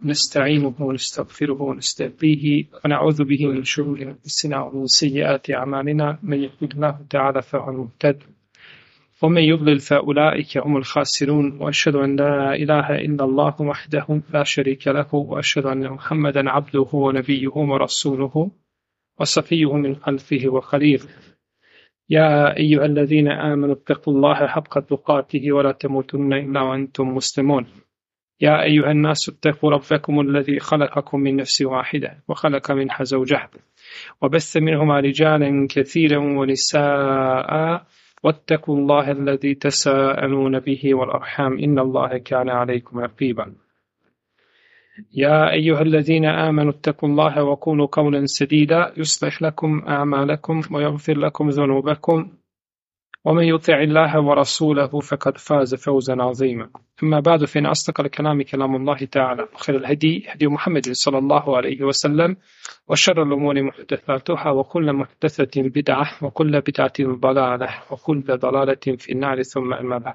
نستعينه ونستغفره ونستهديه ونعوذ به من شرور أنفسنا ومن سيئات أعمالنا من يهده الله تعالى فهو المهتد ومن يضلل فأولئك هم الخاسرون وأشهد أن لا إله إلا الله وحده لا شريك له وأشهد أن محمدا عبده ونبيه ورسوله وصفيه من خلفه وخليله يا أيها الذين آمنوا اتقوا الله حق تقاته ولا تموتن إلا وأنتم مسلمون يا أيها الناس اتقوا ربكم الذي خلقكم من نفس واحدة وخلق منها زوجها وبث منهما رجالا كثيرا ونساء واتقوا الله الذي تساءلون به والأرحام إن الله كان عليكم رقيبا يا أيها الذين آمنوا اتقوا الله وقولوا قولا سديدا يصلح لكم أعمالكم ويغفر لكم ذنوبكم ومن يطع الله ورسوله فقد فاز فوزا عظيما أما بعد فإن أصدق الكلام كلام الله تعالى وخير الهدي هدي محمد صلى الله عليه وسلم وشر الأمور محدثاتها وكل محدثة بدعة وكل بدعة ضلالة وكل ضلالة في النار ثم أما بعد.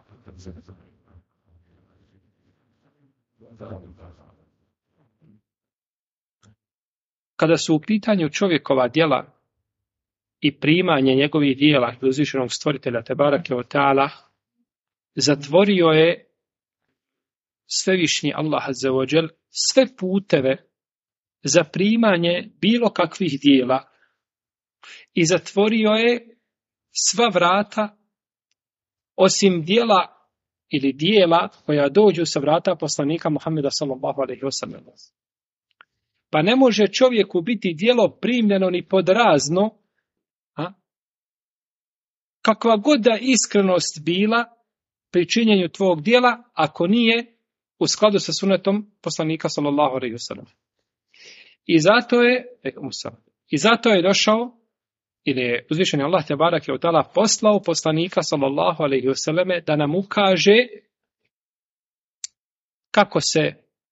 Kada su u pitanju čovjekova djela i primanje njegovih djela do uzvišenog stvoritelja Tebarake ve Taala, zatvorio je svevišnji Allah azza wa džel sve puteve za primanje bilo kakvih djela i zatvorio je sva vrata osim djela ili djela koja dođu sa vrata poslanika Muhameda sallallahu alejhi ve sellem. Pa ne može čovjeku biti djelo primljeno ni pod razno, kakva god da iskrenost bila pri činjenju tvog djela, ako nije u skladu sa sunnetom poslanika sallallahu alejhi ve sellem. I zato je došao, ili je uzvišeni Allah tebareke ve taala poslao poslanika sallallahu alejhi ve selleme da nam ukaže kako se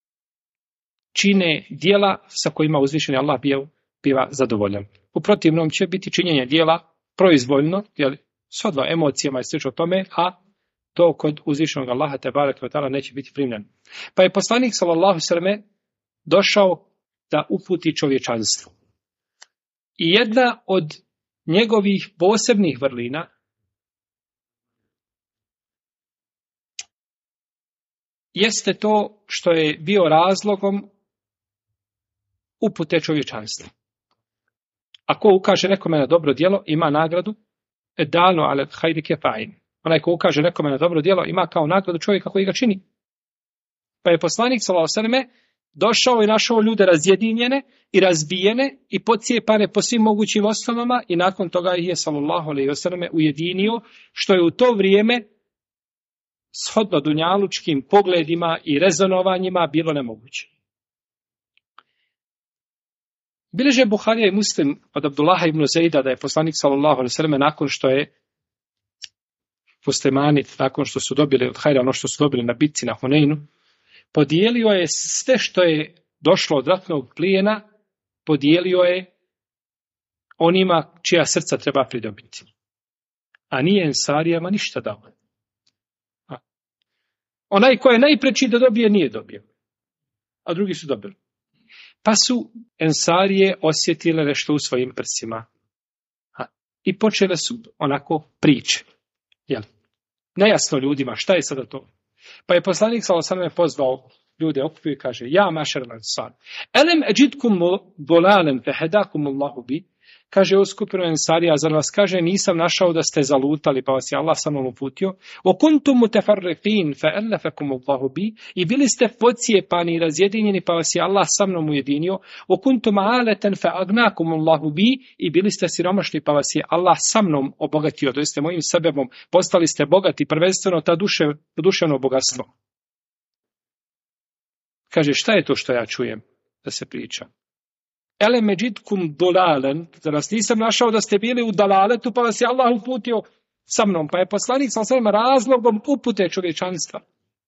čine djela sa kojima uzvišeni Allah biva zadovoljan. U protivnom će biti činjenje djela proizvoljno, jer shodno emocijama i slično tome, a to kod uzvišenog Allaha tebareke ve taala neće biti primljeno. Pa je poslanik sallallahu alejhi ve selleme došao da uputi čovječanstvo. I jedna od njegovih posebnih vrlina jeste to što je bio razlogom upute čovječanstva. Ako ukaže nekome na dobro djelo, ima nagradu edalno ale hajri kefa'in. Onaj ko ukaže nekome na dobro djelo, ima kao nagradu čovjeka koji ga čini. Pa je poslanik sallallahu alejhi ve selleme došao i našao ljude razjedinjene i razbijene i podcijepane po svim mogućim osnovama i nakon toga ih je sallallahu alejhi ve selleme ujedinio, što je u to vrijeme shodno dunjalučkim pogledima i rezonovanjima bilo nemoguće. Bileže Buharija i Muslim od Abdullaha ibn Zejda da je poslanik sallallahu alejhi ve selleme nakon što je muslimani, nakon što su dobili od hajra ono što su dobili na bitci na Huneinu, podijelio je sve što je došlo od ratnog plijena, podijelio je onima čija srca treba pridobiti. A nije Ensarijama ništa dao. Onaj ko je najpreči da dobije, nije dobio. A drugi su dobili. Pa su Ensarije osjetile nešto u svojim prsima. I počele su onako priče. Jel? Nejasno ljudima, šta je sada to? Pa je poslanik sallallahu alejhi ve sellem pozvao ljude okupio i kaže: Ja mašer Ensar, elem ejidkum dolalan fahadakum Allahu bi. Kaže o skupinu Ensarija, zar vas kaže nisam našao da ste zalutali pa vas je Allah sa mnom uputio? O kuntum mutafarriqin fa alafakum Allahu bi. I bili ste podcijepani i razjedinjeni pa vas je Allah sa mnom ujedinio. O kuntum alatan fa agnakum Allahu bi. I bili ste siromašni pa vas je Allah sa mnom obogatio, to jeste mojim sebebom postali ste bogati, prvenstveno ta duševno bogatstvo. Kaže, šta je to što ja čujem da se priča? Ele međidkum dolalen, da nas nisam našao da ste bili u dalaletu, pa vas je Allah uputio sa mnom. Pa je poslanik sa svema razlogom upute čovječanstva.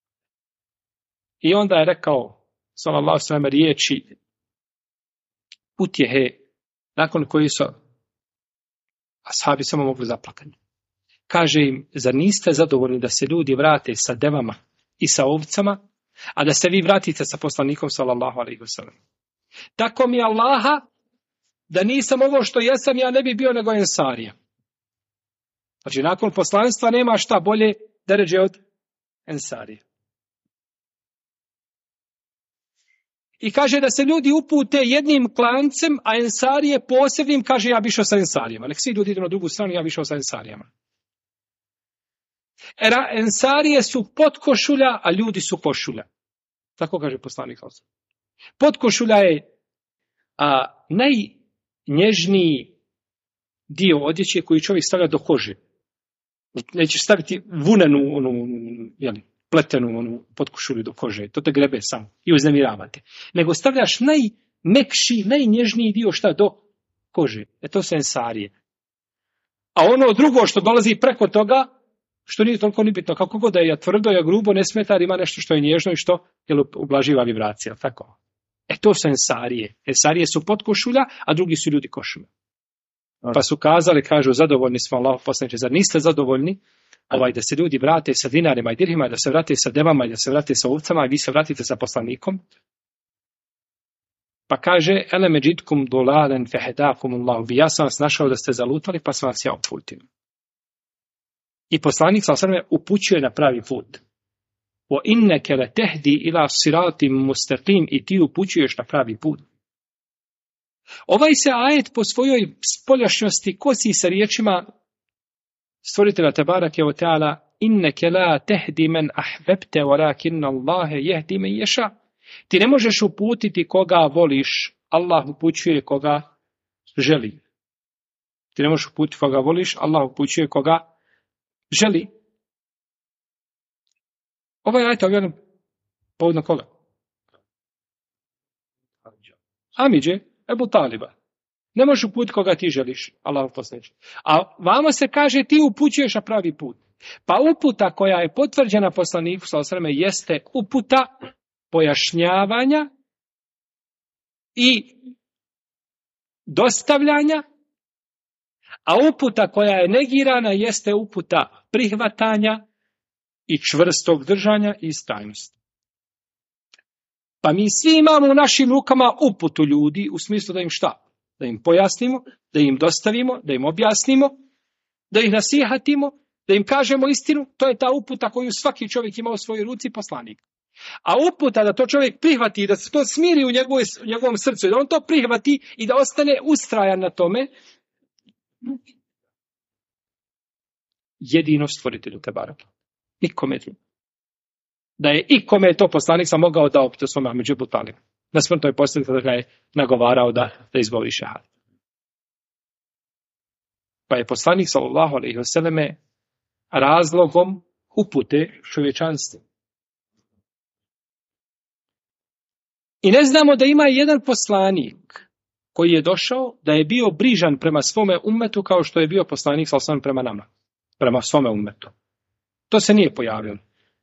I onda je rekao, sallallahu alejhi ve sellem, riječi utjehe, nakon koji su ashabi samo mogli zaplakati. Kaže im, zar niste zadovoljni da se ljudi vrate sa devama i sa ovcama, a da se vi vratite sa poslanikom sallallahu alejhi ve sellem. Tako mi Allaha da nisam ovo što jesam, ja ne bi bio nego ensarija. Znači, nakon poslanstva nema šta bolje deređe od ensarije. I kaže da se ljudi upute jednim klancem, a ensarije posebnim, kaže ja bi išao sa ensarijama. Nek svi ljudi idu na drugu stranu, ja bi išao sa ensarijama. Ensarije su potkošulja, a ljudi su košulja. Tako kaže poslanik. Potkošulja je najnježniji dio odjeće koji čovjek stavlja do kože. Nećeš staviti vunenu, pletenu potkošulju do kože. To te grebe samo i uznemiravate. Nego stavljaš najmekši, najnježniji dio šta do kože. To su ensarije. A ono drugo što dolazi preko toga, što nije toliko ni bitno, kako god da je tvrdo, ja grubo, ne smeta, jer ima nešto što je nježno i što ublaživa vibracija. Tako. To su ensarije. Ensarije su potkošulja, a drugi su ljudi košulja. Pa su kazali, kažu, zadovoljni smo, Allahov poslaniče, zar niste zadovoljni da se ljudi vrate sa dinarima i dirhima, da se vrate sa devama i da se vrate sa ovcama, i vi se vratite sa poslanikom? Pa kaže, ele međitkum dolalen fehedakum Allahu, ja sam vas našao da ste zalutali, pa sam vas ja uputio. I poslanik sallallahu alejhi ve sellem upućuje na pravi put. Wa innaka latahdi ila siratim mustaqim, i ti upućuješ na pravi put. Ovaj se ajet po svojoj spoljašnjosti kosi sa riječima stvoritelja tebareke ve taala, innaka la tahdi man ahbabta walakin Allah yahdi man yasha. Ti ne možeš uputiti koga voliš, Allah upućuje koga želi. Ti ne možeš uputiti koga voliš, Allah upućuje koga želi. Ovaj ajet objavljen povodom koga? Amidže, Ebu Taliba. Ne možeš uputiti koga ti želiš, Allah poslaniče. A vama se kaže ti upućuješ na pravi put. Pa uputa koja je potvrđena poslaniku sallallahu alejhi ve sellem jeste uputa pojašnjavanja i dostavljanja, a uputa koja je negirana jeste uputa prihvatanja i čvrstog držanja i istrajnosti. Pa mi svi imamo u našim rukama uputu ljudi, u smislu da im šta? Da im pojasnimo, da im dostavimo, da im objasnimo, da ih nasihatimo, da im kažemo istinu. To je ta uputa koju svaki čovjek ima u svojoj ruci, poslanik. A uputa da to čovjek prihvati, da se to smiri u njegovom srcu, da on to prihvati i da ostane ustrajan na tome, jedino stvoritelju Tebaraka. Nikome drugo. Da je ikome to poslanik sam mogao da opite svome Amidži Ebu Taliba. Na smrtnoj postelji kada ga je nagovarao da izvoli šehad. Pa je poslanik sallallahu alejhi ve selleme razlogom upute čovječanstvu. I ne znamo da ima jedan poslanik koji je došao da je bio brižan prema svome ummetu kao što je bio poslanik sallallahu alejhi ve sellem prema nama. Prema svome ummetu. To se nije pojavilo.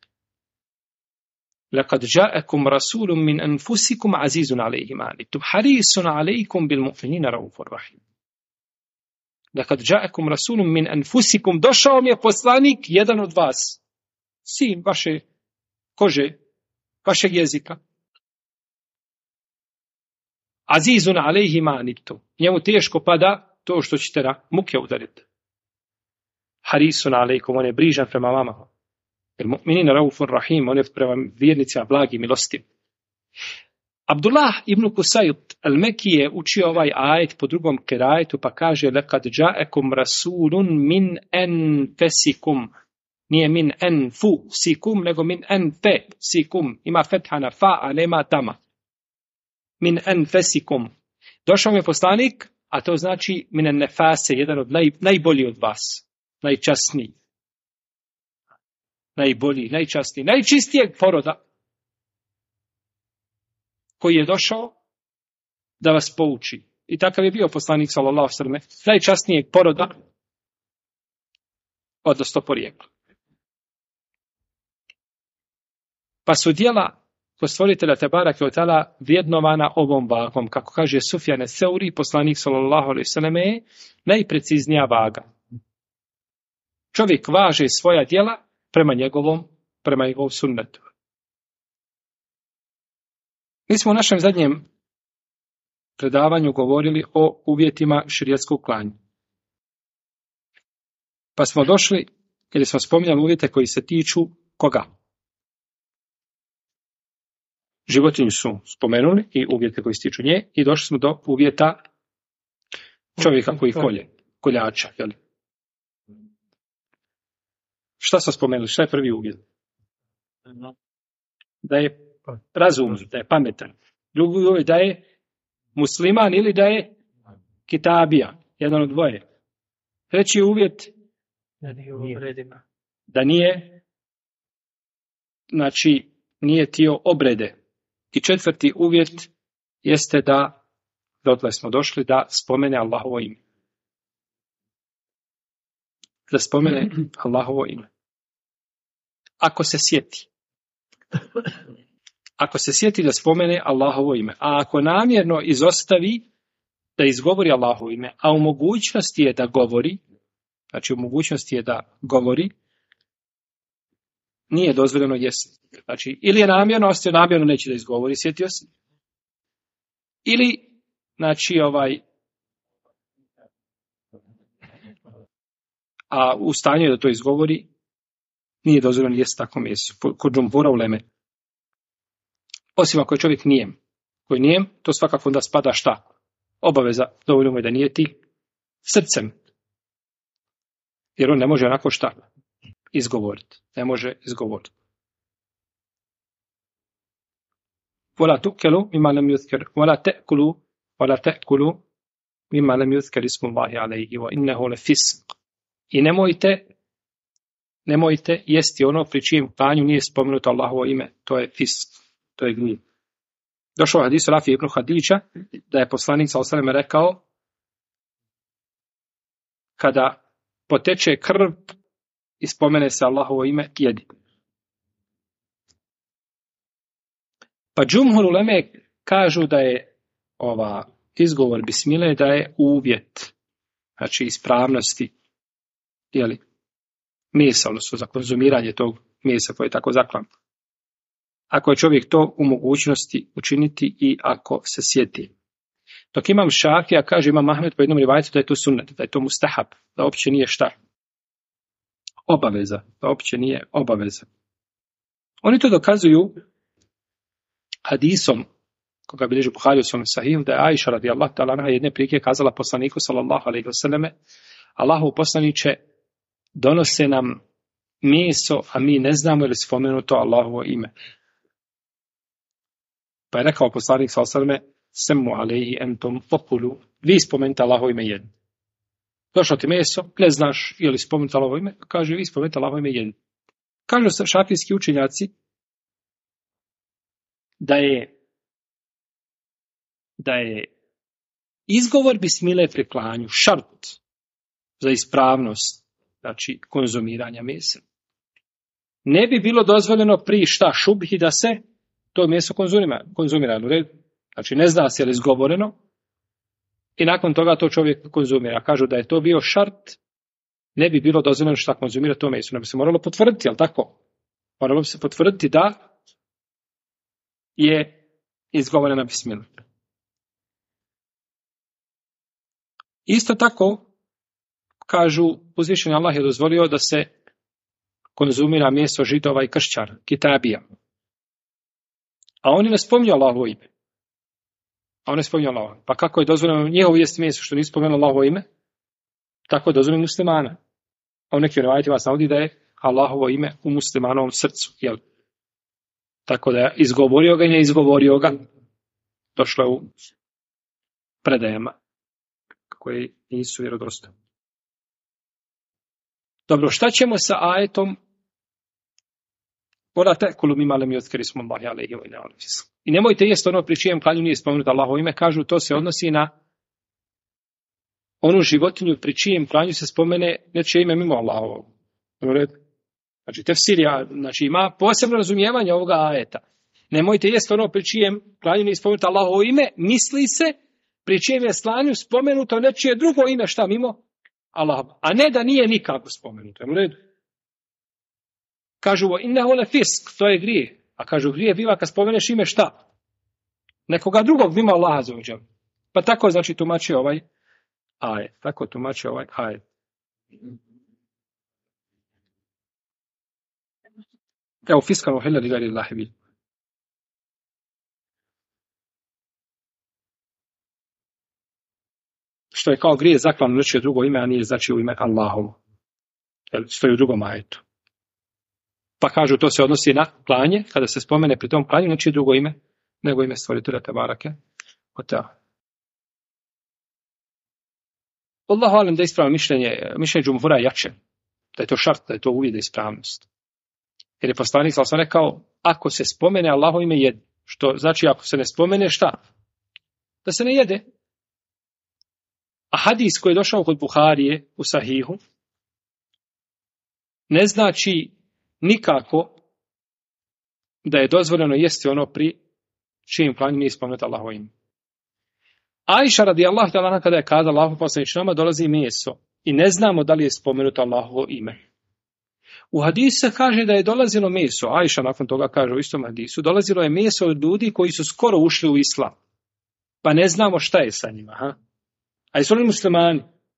لقد جاءكم رسول من أنفسكم عزيز عليه ما عنتم حريص عليكم بالمؤمنين رؤوف رحيم. لقد جاءكم رسول من أنفسكم, došao mi je poslanik jedan od vas, sin vaše kože, vašeg jezika. Azizun alejhi ma anittum, njemu teško pada to što ćete na muke udariti. Harisun alejkum, on je brižan prema vama. Jer mu'minina raufur rahim, on je prema vjernicima blagi milosti. Abdullah ibn Qusayt al-Meki je učio ovaj ajet po drugom kirajetu, pa kaže lekad ja'ekum rasulun min anfusikum. Nije min anfusikum, nego min anfusikum. Ima fetha na fa, a nema tama. Min anfusikum. Došao mi je poslanik, a to znači min an-nafase, jedan od najbolji od vas, najčasniji. Najbolji, najčasniji, najčistijeg poroda, koji je došao da vas pouči. I takav je bio poslanik sallallahu alejhi ve sellem, najčasnijeg poroda, odnosno porijekla. Pa su djela kod stvoritelja Tebareke ve Teala vrijednovana ovom vagom, kako kaže Sufjan es-Seuri, poslanik sallallahu alejhi ve sellem je najpreciznija vaga. Čovjek važe svoja djela prema njegovom sunnetu. Mi smo u našem zadnjem predavanju govorili o uvjetima šerijatskog klanja. Pa smo došli, ili smo spominjali uvjete koji se tiču koga? Životinju su spomenuli i uvjete koji se tiču nje i došli smo do uvjeta čovjeka koji kolje, koljača. Jel? Šta smo spomenuli? Šta je prvi uvjet? Da je razum, da je pametan. Drugi uvjet da je musliman ili da je kitabija, jedan od dvoje. Treći uvjet da nije, znači nije tio obrede. I četvrti uvjet jeste da, dotle smo došli, da spomene Allahovo ime. Da spomene Allahovo ime. Ako se sjeti. Ako se sjeti da spomene Allahovo ime. A ako namjerno izostavi da izgovori Allahovo ime, a u mogućnosti je da govori, znači u mogućnosti je da govori, nije dozvoljeno jesti. Znači, ili je namjerno, ostio namjerno neće da izgovori, sjetio se. Ili, znači, a u stanju je da to izgovori, nije dozvoljeno jesti tako meso. Kod džumhura uleme. Osim ako je čovjek nijem. Koji nijem, to svakako onda spada šta? Obaveza, dovoljno mu je da nijeti srcem. Jer on ne može onako šta? Izgovoriti. Ne može izgovoriti. Wala tukelu mimma lam yuzkar wala ta'kulu mimma lam yuzkar ismullahi alayhi wa innahu lafisq. I nemojte jesti ono pri čijem klanju nije spomenuto Allahovo ime, to je fisk, to je grijeh. Došao u hadisu Rafi ibn Hadića da je poslanik sallallahu alejhi ve sellem rekao kada poteče krv i spomene se Allahovo ime, jedi. Pa džumhur uleme kažu da je izgovor bismile da je uvjet, znači ispravnosti, jeli, mesa, odnosno za konzumiranje tog mesa koje je tako zaklan. Ako je čovjek to u mogućnosti učiniti i ako se sjeti. Dok imam Šafija, kaže imam Ahmed po jednom rivajetu da je to sunnet, da je to mustahab, da uopće nije šta? Obaveza, da uopće nije obaveza. Oni to dokazuju hadisom, koga bilježi Buhari u svom sahihu, da je Ajša radijallahu ta'ala anha jedne prilike kazala poslaniku sallallahu alejhi ve selleme: Allahu poslaniče, donose nam meso, a mi ne znamo je li spomenuto Allahovo ime. Pa je rekao poslanik sallallahu alejhi ve selleme: Semmu alejhi entum fokulu, vi spomenite Allahovo ime jedno. Došlo ti meso, ne znaš je li spomenuto Allahovo ime, kaže vi spomenite Allahovo ime jedno. Kažu šafijski učenjaci da je izgovor bismile pri klanju šart za ispravnost, znači konzumiranja mesa. Ne bi bilo dozvoljeno pri šubhi da se to meso konzumira. Znači ne zna se je li izgovoreno i nakon toga to čovjek konzumira. Kažu da je to bio šart, ne bi bilo dozvoljeno šta konzumira to meso. Ne bi se moralo potvrditi, jel tako? Moralo bi se potvrditi da je izgovorena bismila. Isto tako, kažu, uzvišeni Allah je dozvolio da se konzumira meso židova i kršćana, kitabija. A oni ne spominju Allahovo ime. Pa kako je dozvoljeno njihovo jesti meso što nisu spomenuli Allahovo ime? Tako je dozvoljeno muslimana. A u nekim rivajetima se navodi da je Allahovo ime u muslimanovom srcu. Jel? Tako da je izgovorio ga i ne izgovorio ga. Došlo u predajama koje nisu vjerodostojne. Dobro, šta ćemo sa ajetom Wala ta'kulu mimma lam yuzkar ismullahi alayhi wa innahu lafisq. I nemojte jesti ono pri čijem klanju nije spomenuto Allahovo ime, kažu to se odnosi na onu životinju pri čijem klanju se spomene nečije ime mimo Allahovog. Znači tefsirija, znači ima posebno razumijevanje ovoga ajeta. Nemojte jesti ono pri čijem klanju nije spomenuto Allahovo ime, misli se pri čijem je klanju spomenuto nečije drugo ime šta mimo Allahova, a ne da nije nikako spomenuto. U redu. Kažu innahu lafisq, to je grijeh. A kažu grijeh biva kad spomeneš ime šta? nekoga drugog mimo Allaha azza wa jalla. Pa tako znači tumači ovaj ajet. Tako tumači ovaj ajet. Evo fiskalno uhilla li gajri Allahi bi. Što je kao grije zaklano nečije drugo ime, a nije znači u ime Allahovo. Stoji u drugom ajetu. Pa kažu to se odnosi na klanje, kada se spomene pri tom klanju nečije drugo ime, nego ime stvoritelja Tebarake. Allahu alem da je ispravno mišljenje džumhura jače. Da je to šart, da je to uvijek da je ispravnost. Jer je poslanik sam rekao, ako se spomene Allahovo ime jede. Što znači ako se ne spomene šta? Da se ne jede. A hadis koji je došao kod Buharije u Sahihu ne znači nikako da je dozvoljeno jesti ono pri čijem klanju nije spomenuto Allahovo ime. Ajša radijallahu ta'ala kada je kazala Allahu poslaniče nama dolazi meso i ne znamo da li je spomenuto Allahovo ime. U hadisu se kaže da je dolazilo meso, Ajša nakon toga kaže u istom hadisu, dolazilo je meso od ljudi koji su skoro ušli u islam. Pa ne znamo šta je sa njima. Ha? A jesu li muslimani?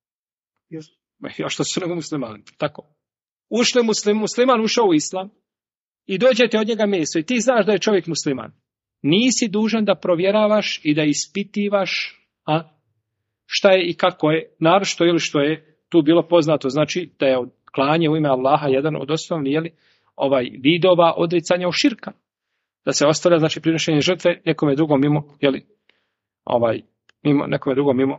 A što su nego muslimani? Tako. Ušli musliman ušao u islam i dođete od njega meso i ti znaš da je čovjek musliman. Nisi dužan da provjeravaš i da ispitivaš šta je i kako je, naročito ili što je tu bilo poznato, znači da je klanje u ime Allaha jedan od osnovnih vidova odricanja od širka. Da se ostavlja znači prinošenje žrtve nekome drugom mimo, nekome drugom mimo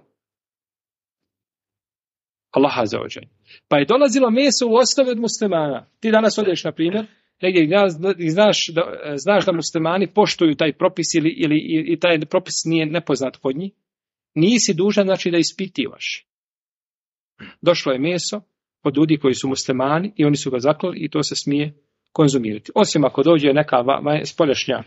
Allaha azza wa jalla. Pa je dolazilo meso u osnovi od muslimana. Ti danas odeš, na primjer, negdje znaš da muslimani poštuju taj propis ili taj propis nije nepoznat kod njih, nisi dužan znači da ispitivaš. Došlo je meso od ljudi koji su muslimani i oni su ga zaklali i to se smije konzumirati. Osim ako dođe neka spoljašnja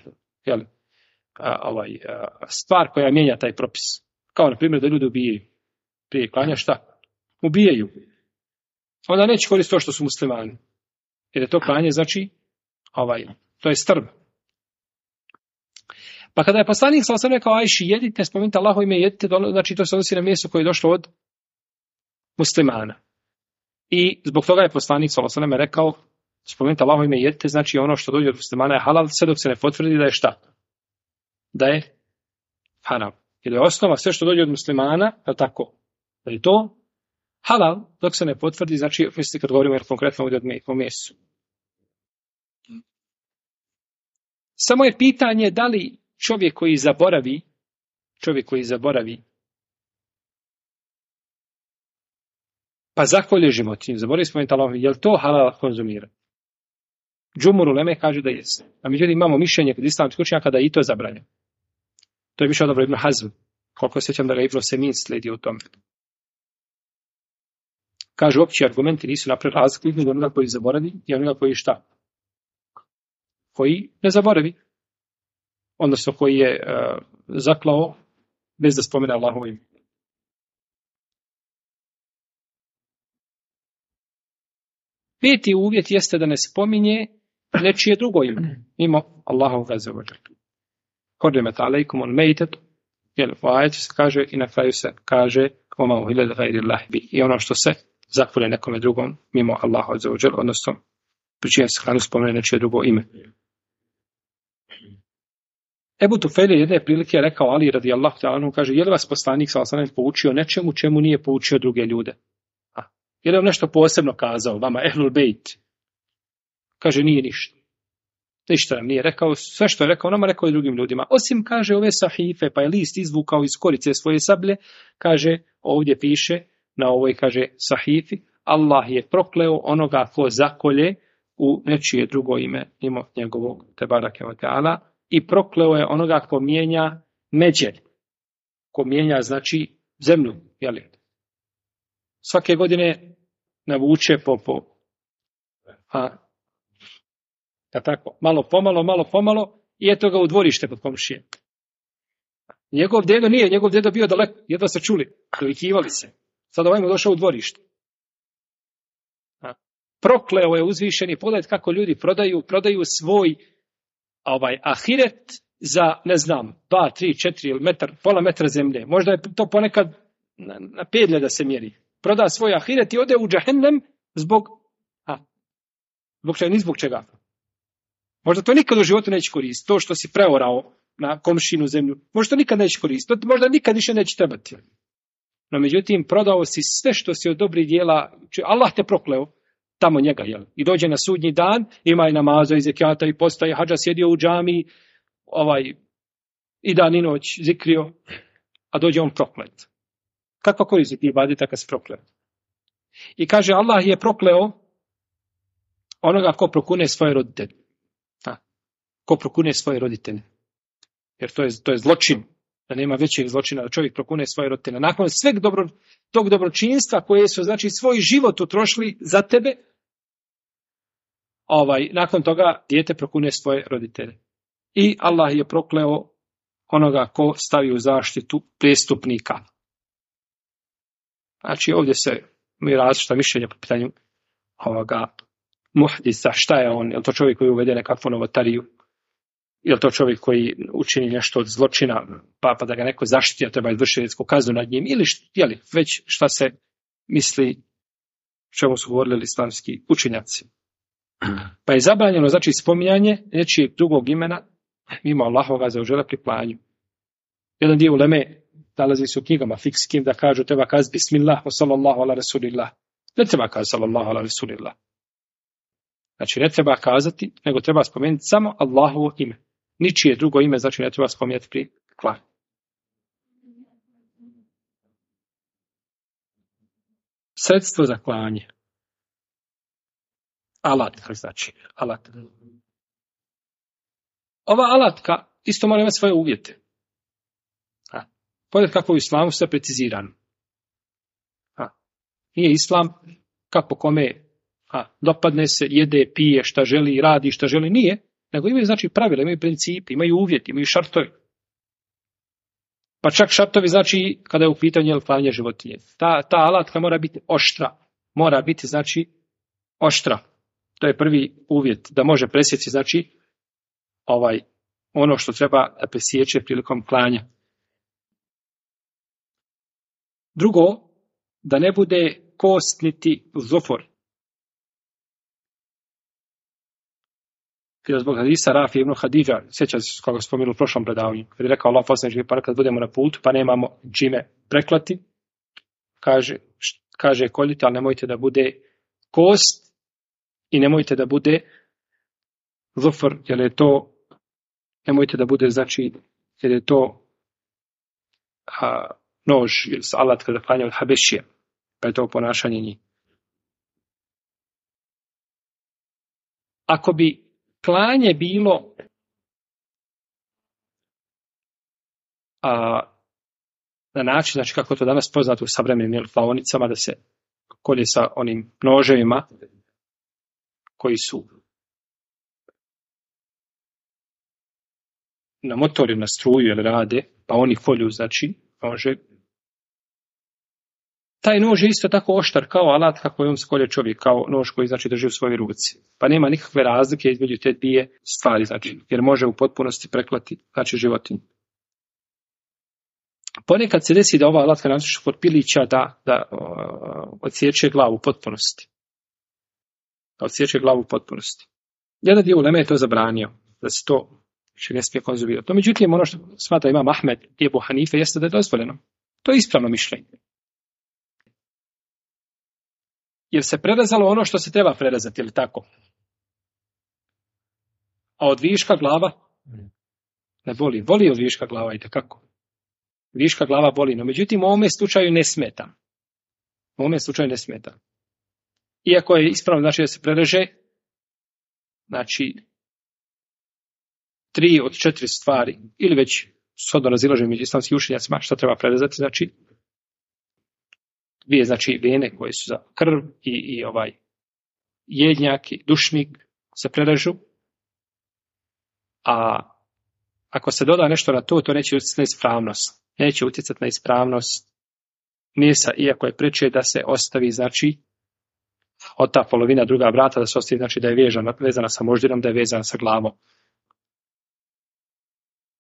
stvar koja mijenja taj propis. Kao na primjer da ljudi ubijaju. Prije klanja šta? Ubijaju. Onda neće koristiti to što su muslimani. Jer je to klanje, znači, to je strb. Pa kada je poslanik sallallahu alejhi ve sellem rekao Ajši, jedite, spomenite Allahovo ime, jedite, znači to se odnosi na meso koje je došlo od muslimana. I zbog toga je poslanik sallallahu alejhi ve sellem rekao, spomenite Allahovo ime, jedite, znači ono što dođe od muslimana je halal, sve dok se ne potvrdi da je šta? Da je haram. Jer je osnova sve što dođe od muslimana, je tako? Da je to halal, dok se ne potvrdi, znači, mislite kad govorimo jer konkretno ovdje o mesu. Samo je pitanje da li čovjek koji zaboravi, pa zakolje životinju, zaboravi spomenuti Allahovo, je li to halal konzumirati? Džumhur uleme kaže da jeste. A međutim imamo mišljenje kod islamskih učenjaka da je i to zabranjeno. To je više dobro Ibn Hazm. Koliko sjećam da ga Ibn Semin slijedi u tome. Kažu opći argumenti nisu napravili razliku između onoga koji zaboravi i onoga koji šta? Koji ne zaboravi. Odnosno koji je zaklao bez da spomene Allahovo ime. Peti uvjet jeste da ne spominje nečije drugo ime, mimo Allahovog azza wa jalla. Hurrimet alejkum al-mejtet, u ajetu se kaže i na kraju se kaže وَمَا أُهِلَّ لِغَيْرِ اللَّهِ بِهِ, i ono što se zakolje nekome drugom mimo Allaha azza wa jalla, odnosno pri čijem se hranu spomene nečije drugo ime. Ebu Tufejl jedne prilike je rekao Ali radijallahu ta'ala anhu, kaže, je li vas poslanik sallallahu alejhi ve sellem poučio nečemu čemu nije poučio druge ljude? Je li on nešto posebno kazao vama, ehlul bejt? Kaže, nije ništa. Ništa nam nije rekao, sve što je rekao nama, rekao i drugim ljudima. Osim, kaže, ove sahife, pa je list izvukao iz korice svoje sablje, kaže, ovdje piše, na ovoj, kaže, sahifi, Allah je prokleo onoga ko zakolje u nečije drugo ime, mimo njegovog tebarake wa ta'ala, i prokleo je onoga ko mijenja međe, ko mijenja, znači, zemlju, jeli? Svake godine navuče tako, malo pomalo, i eto ga u dvorište kod komšije. Njegov dedo bio daleko, jedva se čuli, dovikivali se. Sad ovaj mu došao u dvorište. Prokleo je uzvišeni, pogledajte kako ljudi prodaju svoj ahiret za, ne znam, 2, 3, 4 ili metar, pola metra zemlje. Možda je to ponekad na pedlje da se mjeri. Proda svoj ahiret i ode u džahennem zbog čega, ni zbog čega. Možda to nikad u životu neće koristiti. To što si preorao na komšinu zemlju, možda to nikad neće koristiti. Možda nikad više neće trebati. No međutim, prodao si sve što si od dobrih dijela, Allah te prokleo, tamo njega, jel? I dođe na sudnji dan, ima i namaza, i zekijata, i posta, i hadža, sjedio u džamiji, i dan i noć zikrio, a dođe on proklet. Kakva korist ti ibadeta kad si prokleo? I kaže, Allah je prokleo onoga ko prokune svoje roditelje. Ko prokune svoje roditelje. Jer to je zločin. Da nema većeg zločina da čovjek prokune svoje roditelje. Nakon sveg tog dobročinstva koje su, znači, svoj život utrošili za tebe, nakon toga dijete prokune svoje roditelje. I Allah je prokleo onoga ko stavi u zaštitu prestupnika. Znači, ovdje se mi različita mišljenja po pitanju muhdisa. Šta je on? Je li to čovjek koji uvede nekakvu novotariju? Je li to čovjek koji učini nešto od zločina, pa da ga neko zaštiti, a treba izvršiti sudsku kaznu nad njim? Ili već šta se misli, čemu su govorili islamski učenjaci? Pa je zabranjeno, znači, spominjanje nečijeg drugog imena mimo Allahoga za užele pri klanju. Jedan dio uleme nalazi se u knjigama fikskim da kažu treba kazati bismillah wa sallallahu ala rasulillah. Ne treba kazati sallallahu ala rasulillah. Znači, ne treba kazati, nego treba spomenuti samo Allahovo ime. Ničije drugo ime, znači, ne treba spomenuti pri klanju. Sredstvo za klanje. Alatka, znači. Alat. Ova alatka isto mora imati svoje uvjete. Pogledajte kako u islamu sve precizirano. Nije islam kako kome dopadne se, jede, pije, šta želi, radi, šta želi, nije. Nego imaju, znači, pravila, imaju principi, imaju uvjeti, imaju šartovi. Pa čak šartovi, znači, kada je u pitanju klanje životinje. Ta alatka mora biti oštra. Mora biti, znači, oštra. To je prvi uvjet, da može presjeći, znači, ono što treba da presjeće prilikom klanja. Drugo, da ne bude kost niti zufor. I zbog hadisa Rafi ibn Hadidža, sjećate se koga spomenuli u prošlom predavanju, kad je rekao Allah poslanik, pa kad budemo na putu, pa nemamo čime preklati, kaže koljite, ali nemojte da bude kost i nemojte da bude zufor, jer je to, nemojte da bude, znači, jer je to nož ili alat kada klanja od Habešija, pa je to ponašanje njih. Ako bi klanje bilo na način, znači kako to danas poznato u savremenim klaonicama, da se kolje sa onim noževima koji su na motoru, na struju ili rade, pa oni kolju, znači, nože. Taj nož je isto tako oštar kao alat kako je on se kolje čovjek, kao nož koji, znači, drži u svojoj ruci. Pa nema nikakve razlike između te dvije stvari, znači, jer može u potpunosti preklati, znači, životinju. Ponekad se desi da ova alatka načiš kod pilića da odsjeće glavu u potpunosti. Da odsjeće glavu u potpunosti. Jedan dio uleme je to zabranio, da se to više ne smije konzumirati. No, međutim, ono što smatra Imam Ahmed i Ebu Hanife jeste da je dozvoljeno. To je ispravno mišljenje. Jer se prerezalo ono što se treba prerezati, ili tako? A od viška glava ne boli. Boli od viška glava, itekako. Viška glava boli, no međutim u ovome slučaju ne smeta. U ovome slučaju ne smeta. Iako je ispravno, znači, da se prereže, znači, 3 od 4 stvari, ili već shodno razilaženje među islamskim učenjacima, što treba prerezati, znači, 2, znači, vene koje su za krv i jednjak i dušnik se prerežu, a ako se doda nešto na to neće utjecati na ispravnost. Neće utjecati na ispravnost mesa, iako je preče da se ostavi, znači, od ta polovina druga vrata, da se ostavi, znači, da je vezana sa moždinom, da je vezana sa glavom.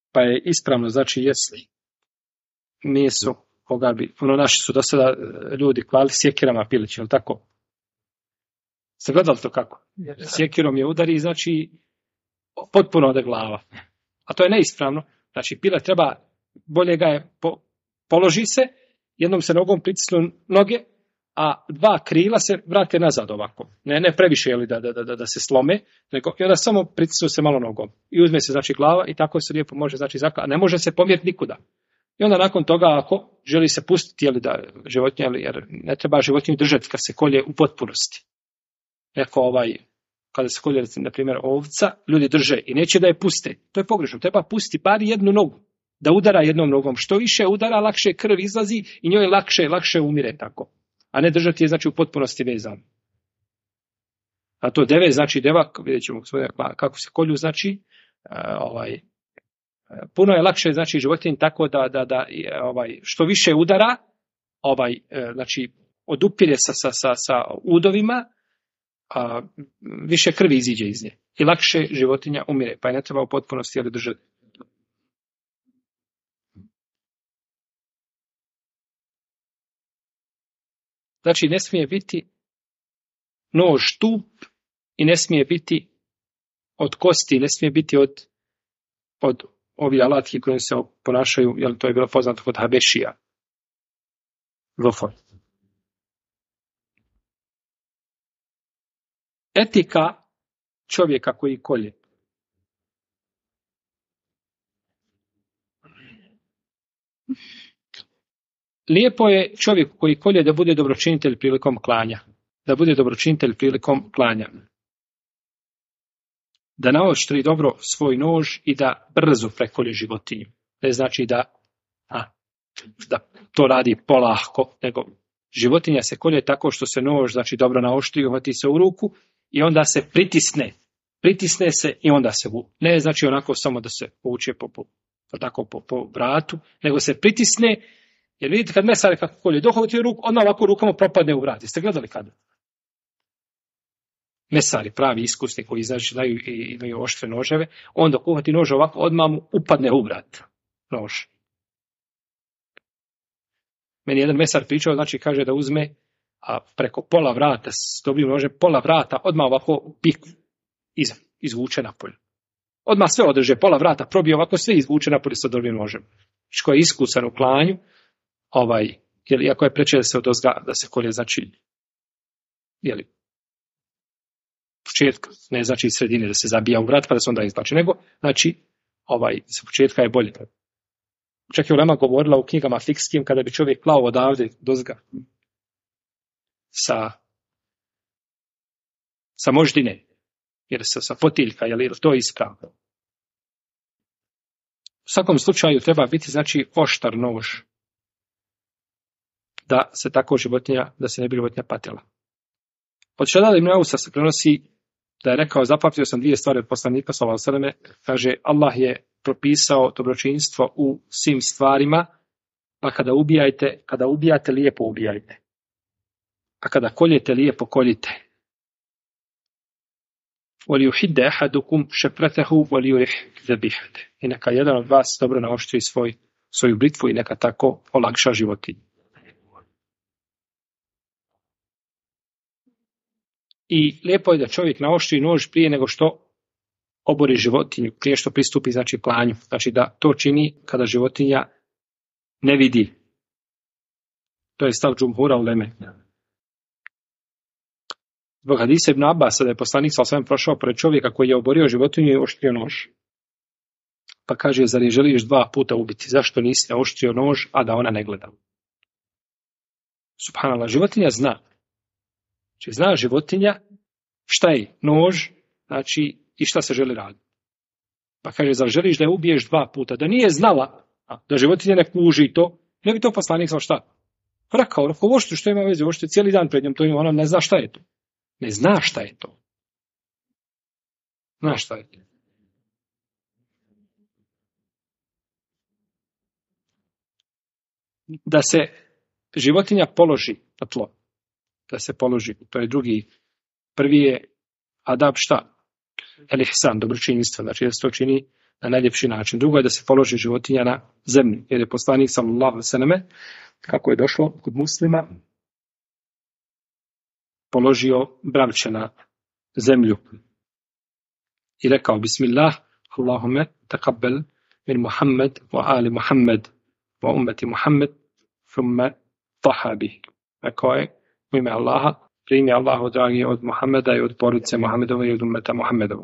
pa je ispravno, znači jesti meso koga bi, naši su do sada ljudi klali sjekirama pilići, je li tako? Ste gledali to kako? Sjekirom je udari, znači potpuno ode glava. A to je neispravno. Znači pile treba, bolje ga je položi se, jednom se nogom pritisnu noge, a dva krila se vrate nazad ovako. Ne previše da se slome, nego i onda samo pritisnu se malo nogom. I uzme se znači glava i tako se lijepo može znači a ne može se pomjeriti nikuda. I onda nakon toga ako želi se pustiti životinja, jer ne treba životinju držati kad se kolje u potpunosti. Neko kada se kolje, na primjer, ovca, ljudi drže i neće da je puste. To je pogrešno. Treba pustiti bar jednu nogu. Da udara jednom nogom. Što više udara, lakše krv izlazi i njoj lakše umire tako. A ne držati je znači u potpunosti vezan. A to deve, znači deva, vidjet ćemo kako se kolju, znači puno je lakše znači životinji tako da što više udara, znači odupire sa udovima, a više krvi iziđe iz nje. I lakše životinja umire, pa je ne treba u potpunosti držati. Znači, ne smije biti nož tup i ne smije biti od kosti, ne smije biti od ovi alatki kojim se ponašaju, jer to je bilo poznato kod Habešija. Zofar. Etika čovjeka koji kolje. Lijepo je čovjek koji kolje da bude dobročinitelj prilikom klanja. Da bude dobročinitelj prilikom klanja. Da naoštri dobro svoj nož i da brzo prekolje životinju. Ne znači da to radi polahko, nego životinja se kolje tako što se nož znači dobro naoštri, uhvati se u ruku i onda se pritisne. Pritisne se i onda se ne znači onako samo da se povuče po vratu, nego se pritisne. Jer vidite kad mesari kako kolje, dohvati u ruku, onda ovako rukama propadne u vrat. Jeste gledali kada? Mesari, pravi iskusni koji znači daju i imaju oštre noževe, onda dok uhvati nož ovako, odmah mu upadne u vrat nož. Meni jedan mesar pričao, znači kaže da uzme preko pola vrata, s dobrim nožem, pola vrata, odmah ovako pik izvuče napolje. Odmah sve održe, pola vrata probije ovako, sve izvuče napolje sa dobrim nožem. Što je iskusan u klanju, jer iako je preče da se odozga, da se kolje, znači, početka, ne znači iz sredine da se zabija u vrat pa da se onda izvlači, nego, znači, sa početka je bolje. Čak je ulema govorila u knjigama fikskim kada bi čovjek klao odavde dozga sa moždine, jer sa potiljka, jer to je ispravno. U svakom slučaju treba biti, znači, oštar nož, da se tako životinja, da se ne bi životinja patila. Od Šedada ibn Ausa se prenosi da je rekao, zapamtio sam dvije stvari od poslanika sallallahu alejhi ve selleme, kaže, Allah je propisao dobročinstvo u svim stvarima, pa kada ubijate, lijepo ubijajte. A kada koljete, lijepo koljite. وَلِيُحِدَّ أَحَدُكُمْ شَفْرَتَهُ وَلِيُرِحْ ذَبِيحَتَهُ. I neka jedan od vas dobro naoštri svoju britvu i neka tako olakša životinju. I lijepo je da čovjek naoštri nož prije nego što obori životinju, prije što pristupi, znači, klanju. Znači da to čini kada životinja ne vidi. To je stav džumhura uleme. Zbog hadisa ibn Abasa da je poslanik sallallahu alejhi ve sellem prošao pored čovjeka koji je oborio životinju i oštrio nož. Pa kaže, zar je želiš 2 puta ubiti? Zašto nisi oštrio nož, a da ona ne gleda? Subhanallah, životinja zna. Znači, zna životinja šta je nož, znači, i šta se želi raditi. Pa kaže, zar želiš da je ubiješ 2 puta? Da nije znala, da životinja ne kuži to, ne bi to poslanik znao šta? Rekao, oštri, što ima veze, oštri cijeli dan pred njom, to ima, ona ne zna šta je to. Ne zna šta je to. Zna šta je to. Da se životinja položi na tlo. Da se položi. To je drugi. Prvi je adab šta? El ihsan, dobročinjstvo. Znači da se to čini na najljepši način. Drugo je da se položi životinja na zemlju, jer je poslanik sallallahu alejhi ve selleme, kako je došlo kod Muslima, položio bravče na zemlju i rekao bismillah, Allahumme taqabbal min Muhammed wa ali Muhammed wa ummeti Muhammed thumma tahabi. Rekao je u ime Allaha, primi Allahu dragi od Muhammeda i od porodice Muhammedove i od ummeta Muhammedova.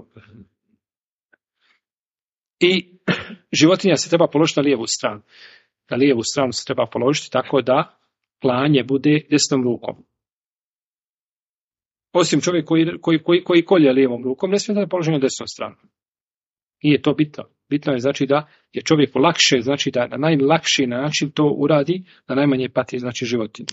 I životinja se treba položiti na lijevu stranu. Na lijevu stranu se treba položiti tako da klanje bude desnom rukom. Osim čovjek koji kolje lijevom rukom, ne smije da je položen na desnu stranu. Nije to bitno. Bitno je znači da je čovjeku lakše, znači da na najlakši način to uradi, da najmanje pati znači životinju.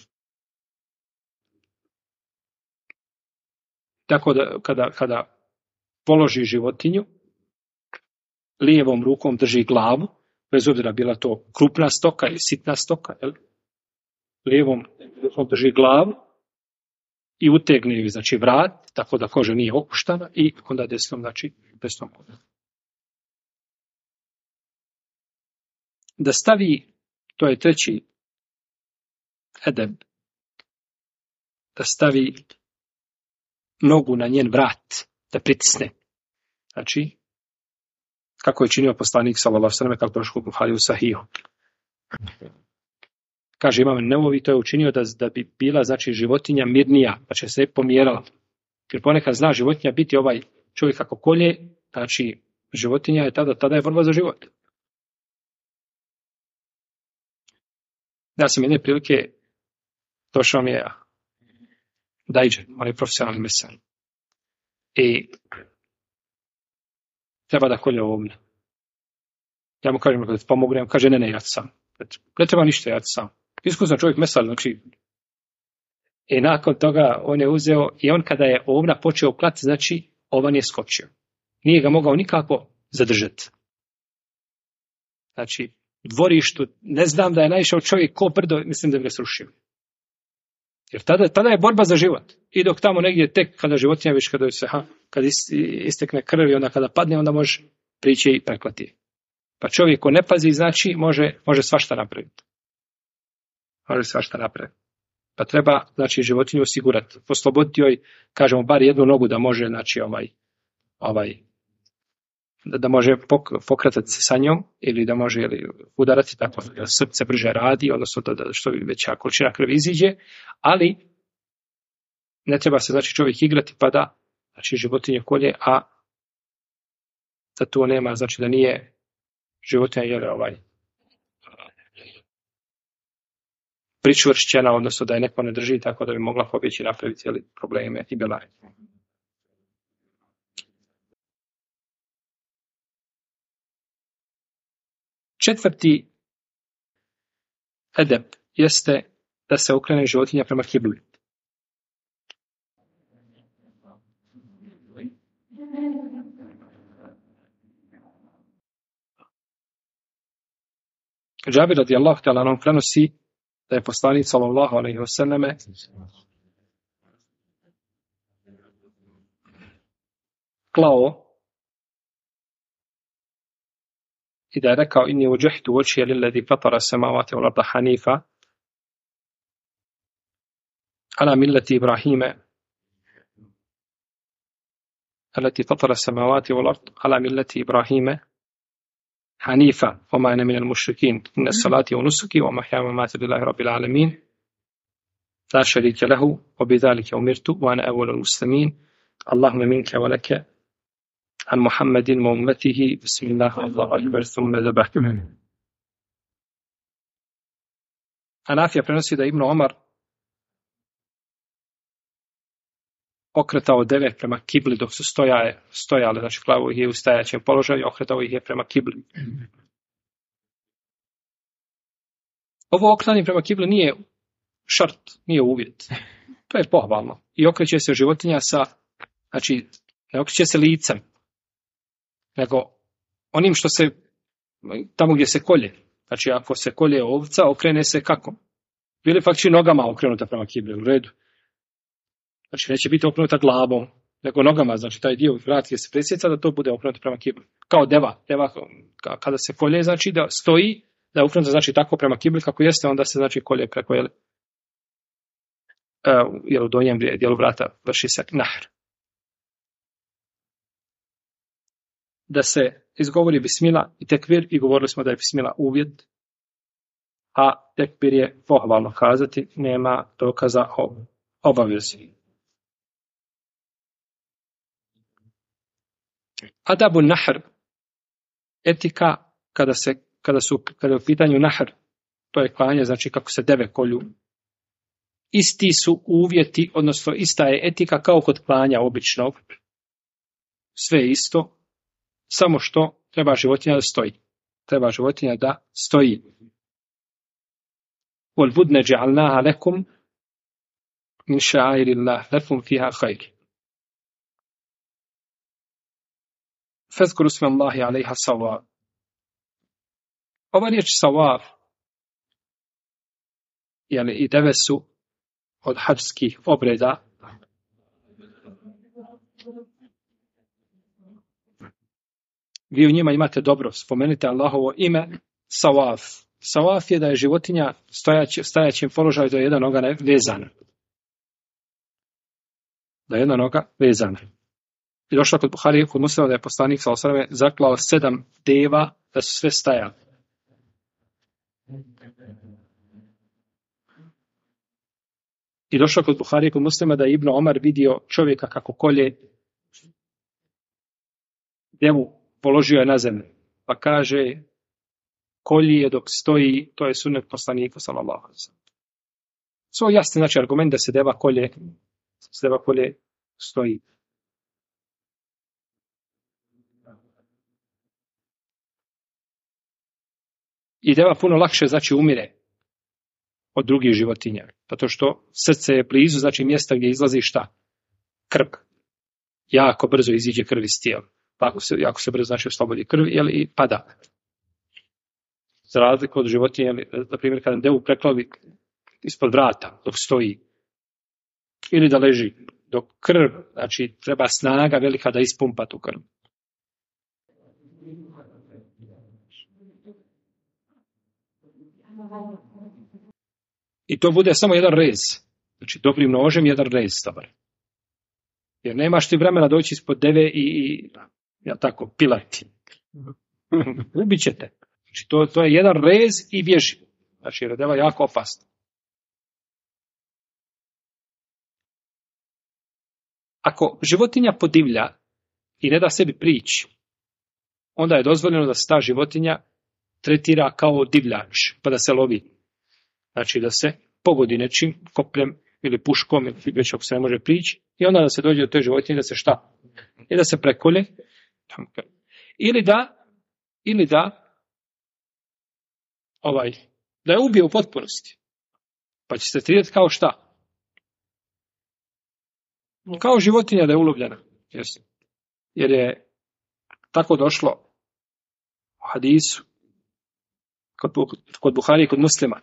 Tako da kada položi životinju, lijevom rukom drži glavu, bez obzira bila to krupna stoka ili sitna stoka, lijevom rukom drži glavu i utegne ju, znači vrat, tako da koža nije opuštana i onda desnom, znači desnom kožom. Da stavi, to je treći edeb, da stavi nogu na njen vrat, da pritisne. Znači, kako je činio poslanik sallallahu alejhi ve sellem, kako došlo u Buhariju sahihu. Kaže Imam Nevovi, to je učinio da bi bila znači životinja mirnija, pa će se pomjerala. Jer ponekad zna životinja biti ovaj čovjek kako kolje, znači životinja je tada je borba za život. Ja sam jedne prilike došao mi je Dajđe, on je profesionalni mesar. I treba da kolje ovdje. Ja mu kažem da ti pomognem, kaže ne, ja sam. Ne treba ništa, ja sam. Iskusan čovjek mesar, znači. I nakon toga on je uzeo i on kada je ovna počeo klati, znači ovan je skočio. Nije ga mogao nikako zadržati. Znači, dvorištu, ne znam da je naišao čovjek ko brdo, mislim da bi ga srušio. Jer tada je borba za život. I dok tamo negdje tek kada životinja već kada istekne krv i onda kada padne, onda može prići i preklati. Pa čovjek ko ne pazi, znači može svašta napraviti. Može svašta napraviti. Pa treba, znači, životinju osigurati. Posloboditi joj, kažemo, bar jednu nogu da može, znači, da može pokretati se sa njom ili da može udarati tako da srce brže radi, odnosno da što veća količina krvi iziđe, ali ne treba se znači čovjek igrati pa da znači životinje kolje, a da to nema, znači da nije životinja pričvršćena, odnosno da je neko ne drži tako da bi mogla pobjeći i napraviti probleme i belaje. Četvrti edeb jeste da se okrene životinja prema kibli. Džabir radijallahu ta'ala nam prenosi da je poslanik sallallahu alejhi ve selleme klao i da je rekao inni vajjahtu wajhiya lillazi fatara as-samawati wal arda hanifa ala millati Ibrahima التي فطر السماوات والأرض على ملة إبراهيم حنيفا وما أنا من المشركين إن الصلاة ونسكي ومحياي ومماتي لله رب العالمين لا شريك له وبذلك أمرت وأنا أول المسلمين اللهم منك ولك عن محمد وأمته بسم الله الله أكبر ثم ذبحت. Anafija prenosi da Ibn Omar okretao deve prema kibli dok su stojale, znači klavo ih je u stajaćem položaju, okretao ih je prema kibli. Ovo okretanje prema kibli nije šart, nije uvjet. To je pohvalno. I okreće se životinja znači, ne okreće se licem, nego onim što se, tamo gdje se kolje. Znači, ako se kolje ovca, okrene se kako? Bili faktički nogama okrenuta prema kibli, u redu. Znači, neće biti okrenuta glavom, nego nogama, znači taj dio vrati se presjeca da to bude okrenuto prema kibli. Kao deva kada se kolje, znači da stoji, da je okrenuto znači tako prema kibli kako jeste, onda se znači kolje preko u donjem dijelu vrata vrši se nahr. Da se izgovori bismila i tekbir, i govorili smo da je bismila uvjet, a tekbir je pohvalno kazati, nema dokaza o obavezi. Adabu nahr, etika kada je u pitanju nahr, to je klanje, znači kako se deve kolju. Isti su uvjeti, odnosno ista je etika kao kod klanja običnog. Sve je isto, samo što treba životinja da stoji. Treba životinja da stoji. وَالْبُدْنَ جَعَلْنَاهَا لَكُمْ مِنْ شَعَائِرِ اللَّهِ لَكُمْ فِيهَا خَيْرٌ فَاذْكُرُوا اسْمَ اللَّهِ عَلَيْهَا صَوَافٌ. Ova riječ savaf, i deve su od hadžskih obreda, vi u njima imate dobro, spomenite Allahovo ime savaf. Savaf je da je životinja stojaćim položaju da je jedna noga vezana. Da je jedna noga vezana. I došlo kod Buharije, kod Muslima, da je poslanik sallallahu alejhi ve sellem zaklao 7 deva da su sve stajali. I došlo kod Buharije, kod Muslima, da je Ibn Omar vidio čovjeka kako kolje devu, položio je na zemlju. Pa kaže, kolji je dok stoji, to je sunnet poslanika sallallahu alejhi ve sellem. Svo jasni znači argument da se deva kolje stoji. I deva puno lakše znači umire od drugih životinja. Zato što srce je blizu, znači mjesta gdje izlazi šta? Krv. Jako brzo iziđe krv iz tijela. Pa jako se brzo znači oslobodi krv, i pada. Za razliku od životinja, na primjer kada devu preklavi ispod vrata dok stoji, ili da leži, dok krv, znači treba snaga velika da ispumpa tu krv. I to bude samo jedan rez. Znači dobrim nožem jedan rez dobar. Jer nemaš ti vremena doći ispod deve i tako pilati. Ubit ćete. Znači to je jedan rez i bježi. Znači jer je deva jako opasna. Ako životinja podivlja i ne da sebi prići, onda je dozvoljeno da se ta životinja tretira kao divljač, pa da se lovi. Znači da se pogodi nečim, kopljem ili puškom, ili već ako se ne može prići, i onda da se dođe do te životinje da se šta? I da se prekolje. Ili da je ubije u potpunosti. Pa će se tretirati kao šta? Kao životinja da je ulovljena. Jer je tako došlo u hadisu kod Buharije, kod Muslima,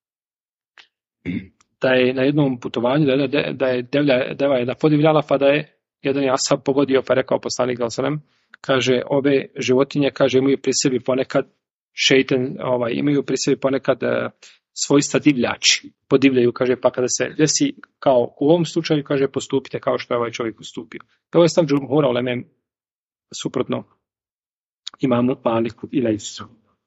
da je na jednom putovanju da je deva jedna podivljala, pa da je jedan ashab pogodio, pa rekao poslanik sallallahu alejhi ve sellem, kaže, ove životinje, kaže, imaju pri sebi ponekad šejtan, imaju pri sebi ponekad svojstva divljači, podivljaju, kaže, pa kada se desi kao u ovom slučaju, kaže, postupite kao što je ovaj čovjek postupio. To je stav džumhura uleme, suprotno imamu Maliku i Lejsu.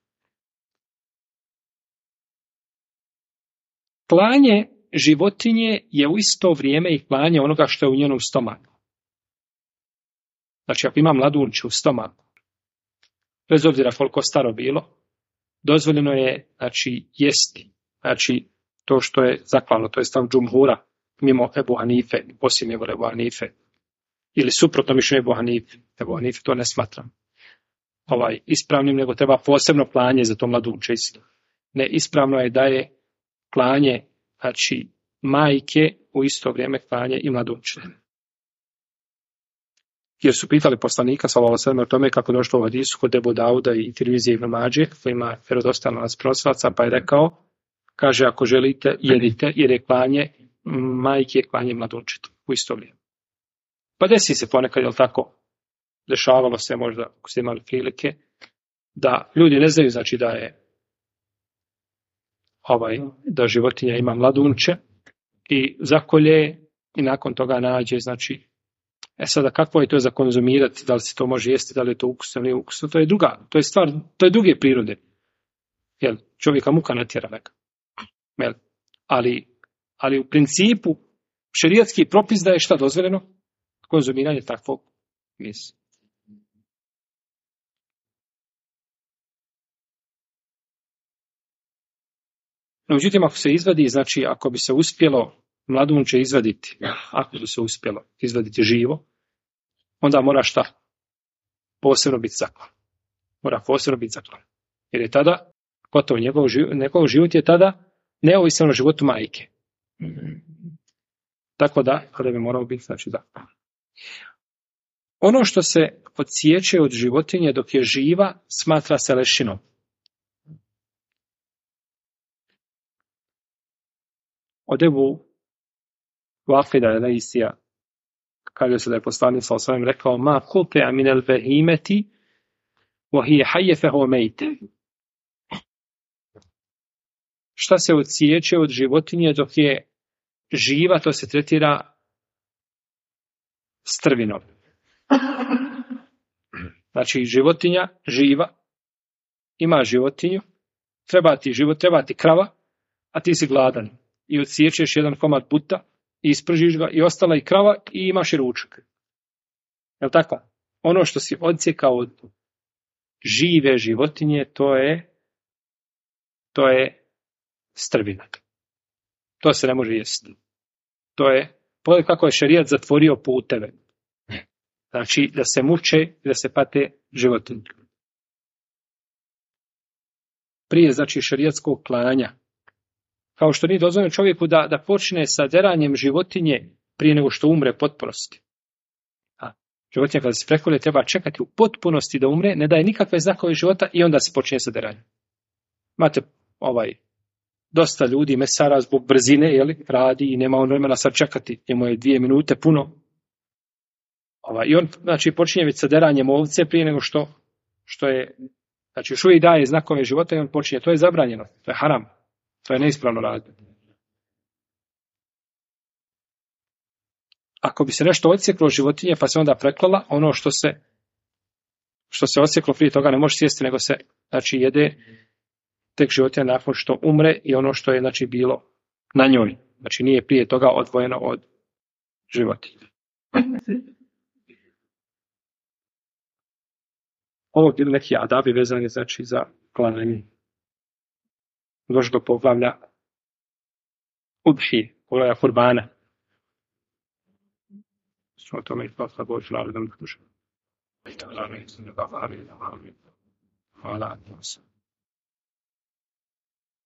Klanje životinje je u isto vrijeme i klanje onoga što je u njenom stomaku. Znači, ako ima mladunče u stomaku, bez obzira koliko staro bilo, dozvoljeno je, znači, jesti. Znači, to što je zaklano, to je stav džumhura, mimo Ebu Hanife, osim Ebu Hanife, ili suprotno mišljenju Ebu Hanife. Ebu Hanife to ne smatram ispravnim, nego treba posebno klanje za to mladunče isto. Ne, ispravno je da je klanje, znači, majke u isto vrijeme klanje i mladunče. Jer su pitali poslanika sallallahu alejhi ve sellem o tome kako došlo u hadisu kod Ebu Dauda i Tirmizije ibn Madže, koji ima vjerodostojno lanac prenosilaca, pa je rekao, kaže, ako želite, jedite, jer je klanje majke klanje mladunčetu u isto vrijeme. Pa desi se ponekad, jel tako, dešavalo se možda, ako ste imali prilike, da ljudi ne znaju, znači da životinja ima mladunče i zakolje i nakon toga nađe, znači, sada kakvo je to za konzumirati, da li se to može jesti, da li je to ukusno ili nije ukusno, to je druga, to je stvar, to je druge prirode. Jel, čovjeka muka natjera neka. Jel, ali u principu šerijatski propis da je šta dozvoljeno? Konzumiranje takvog mesa. No, međutim, ako se izvadi, znači ako bi se uspjelo mladunče izvaditi, ako bi se uspjelo izvaditi živo, onda mora šta? Posebno biti zaklan. Mora posebno biti zaklan. Jer je tada, gotovo njegov život je tada neovisan o životu majke. Tako da, kada bi morao biti, znači zaklan. Ono što se odsječe od životinje dok je živa, smatra se lešinom. Od Ebu Vakida Leisija kaže se da je poslanik sallallahu alejhi ve sellem rekao: "Ma quti'a min al-bahimati wa hiya hayya fa huwa mayt." Šta se odsječe od životinje dok je živa, to se tretira strvinom. Znači životinja živa, ima životinju, treba ti krava, a ti si gladan. I odsječeš jedan komad puta, i ispržiš ga i ostala i krava i imaš i ručak. Je li tako? Ono što si odsjekao od žive životinje, to je strvina. To se ne može jesti. To je, pogledaj kako je šerijat zatvorio puteve. Znači, da se muče i da se pate životinje. Prije, znači, šerijatskog klanja, kao što nije dozvoljeno čovjeku da počne sa deranjem životinje prije nego što umre potpunosti. Životinja kada se prekolje treba čekati u potpunosti da umre, ne daje nikakve znakove života i onda se počne sa deranjem. Imate dosta ljudi, mesara zbog brzine, radi i nema on vremena sad čekati, njemu je 2 minute puno. I on, znači, počinje već sa deranjem ovce prije nego što je, znači, još uvijek daje znakove života i on počinje. To je zabranjeno, to je haram, to je neispravno raditi. Ako bi se nešto odsjeklo životinje pa se onda preklala, ono što se odsjeklo prije toga ne može sjesti, nego se, znači, jede tek životinja nakon što umre i ono što je, znači, bilo na njoj. Znači, nije prije toga odvojeno od životinja. Ovo bili neki adabi vezani, znači, za klanje. Došlo do poglavlja udhi, poglavlja kurbana. Što o tome i posla Božu narodom duša. Hvala.